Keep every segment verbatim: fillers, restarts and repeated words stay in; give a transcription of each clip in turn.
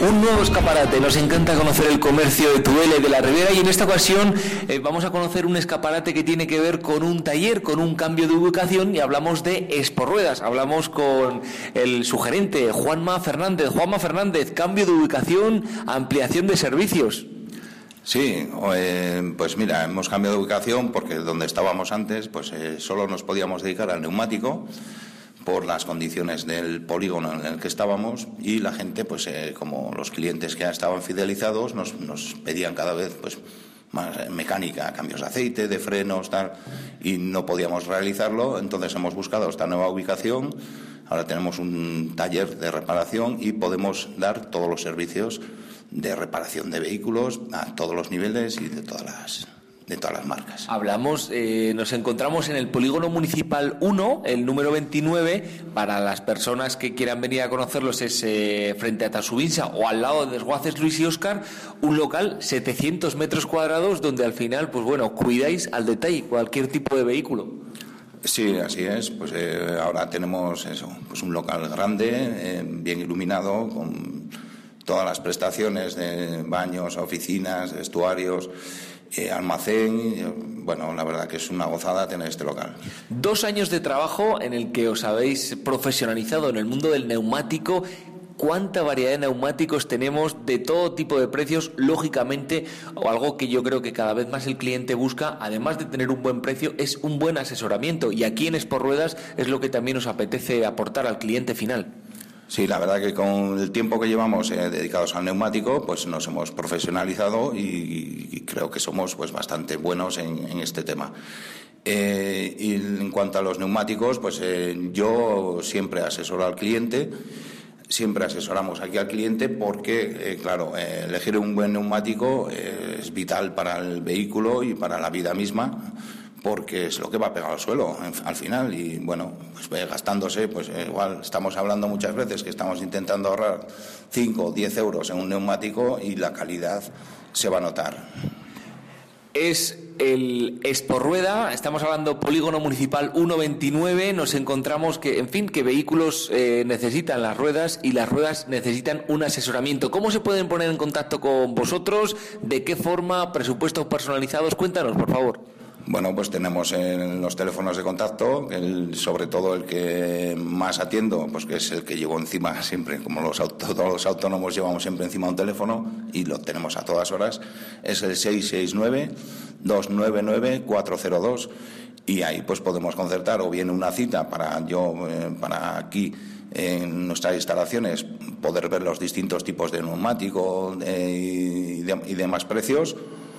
Un nuevo escaparate. Nos encanta conocer el comercio de Tudela y de la Ribera, y en esta ocasión eh, vamos a conocer un escaparate que tiene que ver con un taller, con un cambio de ubicación, y hablamos de Esporruedas. Hablamos con el sugerente, Juanma Fernández. Juanma Fernández, cambio de ubicación, ampliación de servicios. Sí, eh, pues mira, hemos cambiado de ubicación porque donde estábamos antes pues eh, solo nos podíamos dedicar al neumático por las condiciones del polígono en el que estábamos, y la gente, pues eh, como los clientes que ya estaban fidelizados nos, nos pedían cada vez pues más mecánica, cambios de aceite, de frenos, tal, y no podíamos realizarlo. Entonces hemos buscado esta nueva ubicación. Ahora tenemos un taller de reparación y podemos dar todos los servicios de reparación de vehículos a todos los niveles y de todas las de todas las marcas. Hablamos, eh, nos encontramos en el Polígono Municipal uno, el número veintinueve. Para las personas que quieran venir a conocerlos, es eh, frente a Tasubinsa o al lado de Desguaces Luis y Óscar, un local setecientos metros cuadrados donde al final, pues bueno, cuidáis al detalle cualquier tipo de vehículo. Sí, así es. Pues eh, ahora tenemos eso, pues un local grande, eh, bien iluminado, con todas las prestaciones de baños, oficinas, vestuarios, eh, almacén. Bueno, la verdad que es una gozada tener este local. Dos años de trabajo en el que os habéis profesionalizado en el mundo del neumático. ¿Cuánta variedad de neumáticos tenemos de todo tipo de precios? Lógicamente, o algo que yo creo que cada vez más el cliente busca, además de tener un buen precio, es un buen asesoramiento. Y aquí en Esporruedas es lo que también os apetece aportar al cliente final. Sí, la verdad que con el tiempo que llevamos eh, dedicados al neumático, pues nos hemos profesionalizado y, y creo que somos pues bastante buenos en, en este tema. Eh, y en cuanto a los neumáticos, pues eh, yo siempre asesoro al cliente, siempre asesoramos aquí al cliente porque, eh, claro, eh, elegir un buen neumático eh, es vital para el vehículo y para la vida misma, porque es lo que va a pegar al suelo al final. Y bueno, pues gastándose, pues igual estamos hablando muchas veces que estamos intentando ahorrar cinco o diez euros en un neumático y la calidad se va a notar. Es el Esporrueda, estamos hablando Polígono Municipal uno veintinueve. Nos encontramos que, en fin, que vehículos eh, necesitan las ruedas y las ruedas necesitan un asesoramiento. ¿Cómo se pueden poner en contacto con vosotros? ¿De qué forma? ¿Presupuestos personalizados? Cuéntanos, por favor. Bueno, pues tenemos en los teléfonos de contacto, el, sobre todo el que más atiendo, pues que es el que llevo encima siempre, como los auto, todos los autónomos llevamos siempre encima un teléfono y lo tenemos a todas horas, es el seis seis nueve, dos nueve nueve, cuatro cero dos, y ahí pues podemos concertar o bien una cita para yo, eh, para aquí en nuestras instalaciones poder ver los distintos tipos de neumático eh, y, de, y demás precios,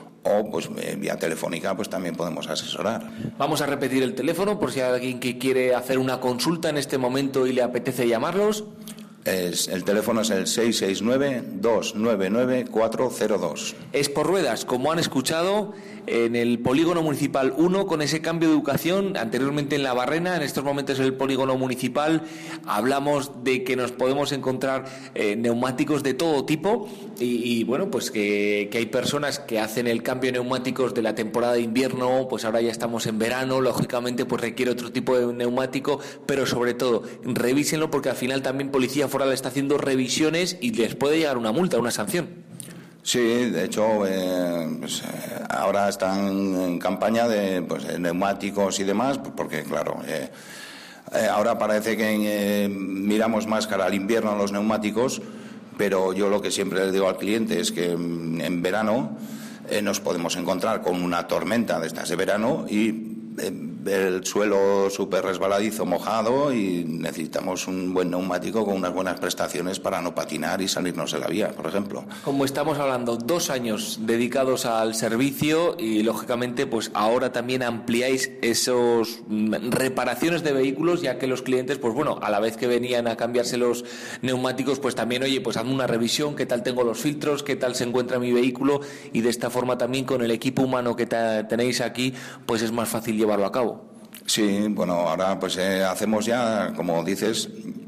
o pues eh, vía telefónica pues también podemos asesorar. Vamos a repetir el teléfono por si hay alguien que quiere hacer una consulta en este momento y le apetece llamarlos. Es, el teléfono es el seis seis nueve, dos nueve nueve, cuatro cero dos. Esporruedas, como han escuchado, en el Polígono Municipal uno, con ese cambio de ubicación, anteriormente en La Barrena, en estos momentos en el Polígono Municipal. Hablamos de que nos podemos encontrar eh, neumáticos de todo tipo y, y bueno, pues que, que hay personas que hacen el cambio de neumáticos de la temporada de invierno, pues ahora ya estamos en verano, lógicamente pues requiere otro tipo de neumático, pero sobre todo, revísenlo porque al final también Policía Foral está haciendo revisiones y les puede llegar una multa, una sanción. Sí, de hecho, eh, pues, eh, ahora están en campaña de, pues, de neumáticos y demás, porque claro, eh, eh, ahora parece que eh, miramos más cara al invierno los neumáticos, pero yo lo que siempre le digo al cliente es que mm, en verano eh, nos podemos encontrar con una tormenta de estas de verano y eh, el suelo súper resbaladizo, mojado, y necesitamos un buen neumático con unas buenas prestaciones para no patinar y salirnos de la vía, por ejemplo. Como estamos hablando, dos años dedicados al servicio y lógicamente pues ahora también ampliáis esos reparaciones de vehículos, ya que los clientes pues bueno, a la vez que venían a cambiarse los neumáticos, pues también, oye, pues hazme una revisión, qué tal tengo los filtros, qué tal se encuentra mi vehículo, y de esta forma también con el equipo humano que te, tenéis aquí, pues es más fácil llevarlo a cabo. Sí, bueno, ahora pues eh, hacemos ya, como dices,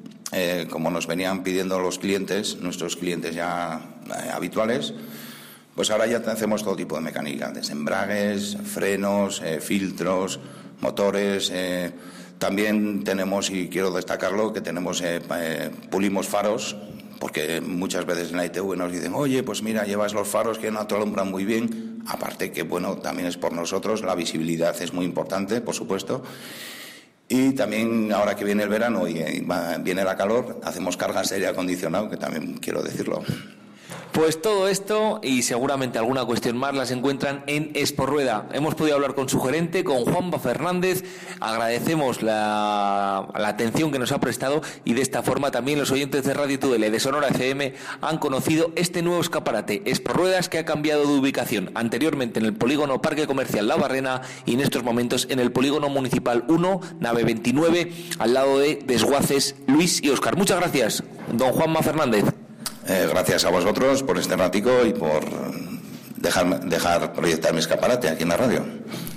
eh, como nos venían pidiendo los clientes, nuestros clientes ya eh, habituales, pues ahora ya hacemos todo tipo de mecánica, desde embragues, frenos, eh, filtros, motores. Eh, también tenemos, y quiero destacarlo, que tenemos, eh, eh, pulimos faros, porque muchas veces en la I T V nos dicen, oye, pues mira, llevas los faros que no te alumbran muy bien, aparte que, bueno, también es por nosotros, la visibilidad es muy importante, por supuesto. Y también ahora que viene el verano y viene la calor, hacemos cargas de aire acondicionado, que también quiero decirlo. Pues todo esto y seguramente alguna cuestión más las encuentran en Esporrueda. Hemos podido hablar con su gerente, con Juanma Fernández. Agradecemos la, la atención que nos ha prestado y de esta forma también los oyentes de Radio Tudela de Sonora F M han conocido este nuevo escaparate Esporruedas, que ha cambiado de ubicación, anteriormente en el polígono Parque Comercial La Barrena y en estos momentos en el polígono municipal uno, nave veintinueve, al lado de Desguaces Luis y Óscar. Muchas gracias, don Juanma Fernández. Eh, gracias a vosotros por este ratico y por dejar, dejar proyectar mi escaparate aquí en la radio.